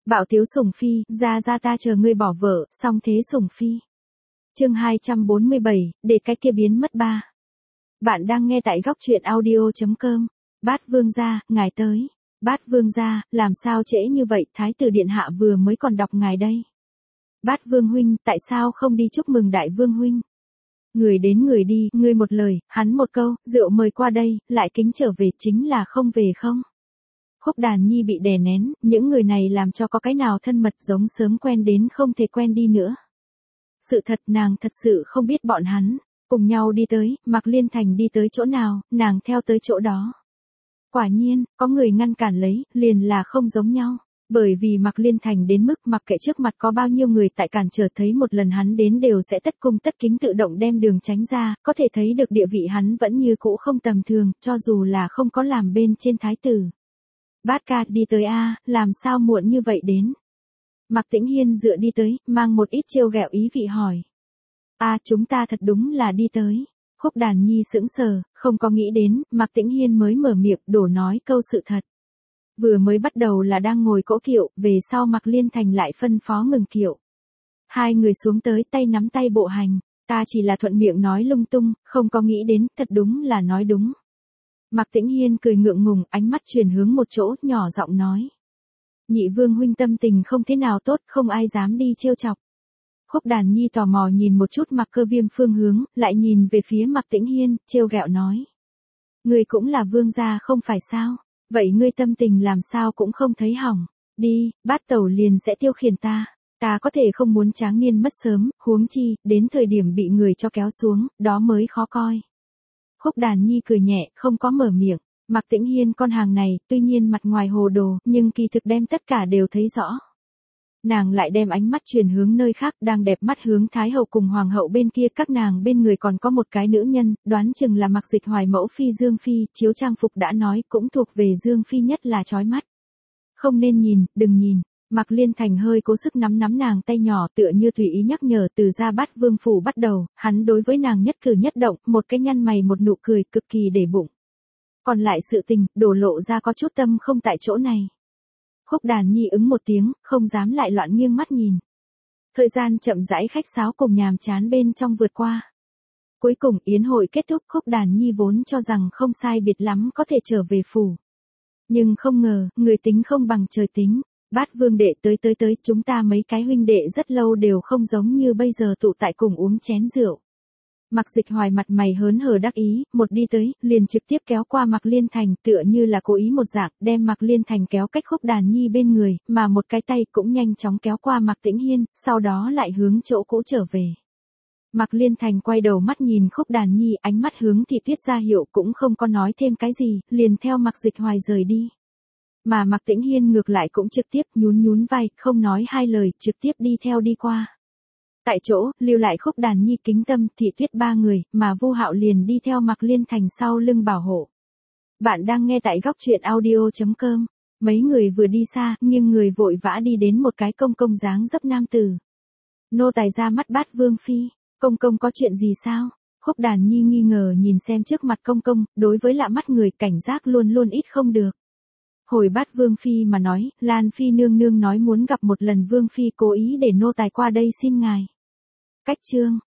Bạo tiếu sủng phi, ra ta chờ ngươi bỏ vợ, xong thế sủng phi. Chương 247, để cái kia biến mất ba. Bạn đang nghe tại góc truyện audio.com. Bát vương gia, ngài tới. Bát vương gia, làm sao trễ như vậy, thái tử điện hạ vừa mới còn đọc ngài đây. Bát vương huynh, tại sao không đi chúc mừng đại vương huynh? Người đến người đi, ngươi một lời, hắn một câu, rượu mời qua đây, lại kính trở về chính là không về không? Khúc Đàn Nhi bị đè nén, những người này làm cho có cái nào thân mật giống sớm quen đến không thể quen đi nữa. Sự thật nàng thật sự không biết bọn hắn, cùng nhau đi tới, Mạc Liên Thành đi tới chỗ nào, nàng theo tới chỗ đó. Quả nhiên, có người ngăn cản lấy, liền là không giống nhau. Bởi vì Mạc Liên Thành đến mức mặc kệ trước mặt có bao nhiêu người tại cản trở thấy một lần hắn đến đều sẽ tất cung tất kính tự động đem đường tránh ra, có thể thấy được địa vị hắn vẫn như cũ không tầm thường, cho dù là không có làm bên trên thái tử. Bát ca đi tới a, làm sao muộn như vậy đến? Mạc Tĩnh Hiên dựa đi tới, mang một ít trêu ghẹo ý vị hỏi. Chúng ta thật đúng là đi tới. Khúc Đàn Nhi sững sờ, không có nghĩ đến, Mạc Tĩnh Hiên mới mở miệng đổ nói câu sự thật. Vừa mới bắt đầu là đang ngồi cỗ kiệu, về sau Mạc Liên Thành lại phân phó ngừng kiệu. Hai người xuống tới tay nắm tay bộ hành, ta chỉ là thuận miệng nói lung tung, không có nghĩ đến, thật đúng là nói đúng. Mạc Tĩnh Hiên cười ngượng ngùng, ánh mắt chuyển hướng một chỗ, nhỏ giọng nói. Nhị vương huynh tâm tình không thế nào tốt, không ai dám đi trêu chọc. Khúc Đàn Nhi tò mò nhìn một chút Mạc Cơ Viêm phương hướng, lại nhìn về phía Mạc Tĩnh Hiên, trêu ghẹo nói. Ngươi cũng là vương gia không phải sao, vậy ngươi tâm tình làm sao cũng không thấy hỏng, đi, bát tẩu liền sẽ tiêu khiển ta có thể không muốn tráng niên mất sớm, huống chi, đến thời điểm bị người cho kéo xuống, đó mới khó coi. Khúc Đàn Nhi cười nhẹ, không có mở miệng. Mạc Tĩnh Hiên con hàng này, tuy nhiên mặt ngoài hồ đồ, nhưng kỳ thực đem tất cả đều thấy rõ. Nàng lại đem ánh mắt chuyển hướng nơi khác, đang đẹp mắt hướng Thái hậu cùng Hoàng hậu bên kia, các nàng bên người còn có một cái nữ nhân, đoán chừng là Mạc Dịch Hoài mẫu phi Dương Phi, chiếu trang phục đã nói, cũng thuộc về Dương Phi nhất là chói mắt. Không nên nhìn, đừng nhìn. Mạc Liên Thành hơi cố sức nắm nàng tay nhỏ, tựa như tùy ý nhắc nhở. Từ ra Bát Vương phủ bắt đầu, hắn đối với nàng nhất cử nhất động, một cái nhăn mày một nụ cười, cực kỳ để bụng. Còn lại sự tình, đổ lộ ra có chút tâm không tại chỗ này. Khúc Đàn Nhi ứng một tiếng, không dám lại loạn nghiêng mắt nhìn. Thời gian chậm rãi khách sáo cùng nhàm chán bên trong vượt qua. Cuối cùng yến hội kết thúc, Khúc Đàn Nhi vốn cho rằng không sai biệt lắm có thể trở về phủ. Nhưng không ngờ, người tính không bằng trời tính. Bát vương đệ tới, chúng ta mấy cái huynh đệ rất lâu đều không giống như bây giờ tụ tại cùng uống chén rượu. Mạc Dịch Hoài mặt mày hớn hở đắc ý, một đi tới, liền trực tiếp kéo qua Mạc Liên Thành, tựa như là cố ý một dạng, đem Mạc Liên Thành kéo cách Khúc Đàn Nhi bên người, mà một cái tay cũng nhanh chóng kéo qua Mạc Tĩnh Hiên, sau đó lại hướng chỗ cũ trở về. Mạc Liên Thành quay đầu mắt nhìn Khúc Đàn Nhi, ánh mắt hướng Thị Tuyết ra hiệu, cũng không có nói thêm cái gì, liền theo Mạc Dịch Hoài rời đi. Mà Mạc Tĩnh Hiên ngược lại cũng trực tiếp nhún vai, không nói hai lời, trực tiếp đi theo đi qua. Tại chỗ, lưu lại Khúc Đàn Nhi, Kính Tâm, Thị Tuyết ba người, mà Vu Hạo liền đi theo Mạc Liên Thành sau lưng bảo hộ. Bạn đang nghe tại góc truyện audio.com. Mấy người vừa đi xa, nhưng người vội vã đi đến một cái công dáng dấp nam tử. Nô tài ra mắt Bát Vương phi, công có chuyện gì sao? Khúc Đàn Nhi nghi ngờ nhìn xem trước mặt công, đối với lạ mắt người cảnh giác luôn ít không được. Hồi Bát Vương phi mà nói, Lan phi nương nương nói muốn gặp một lần Vương phi, cố ý để nô tài qua đây xin ngài. Cách chương,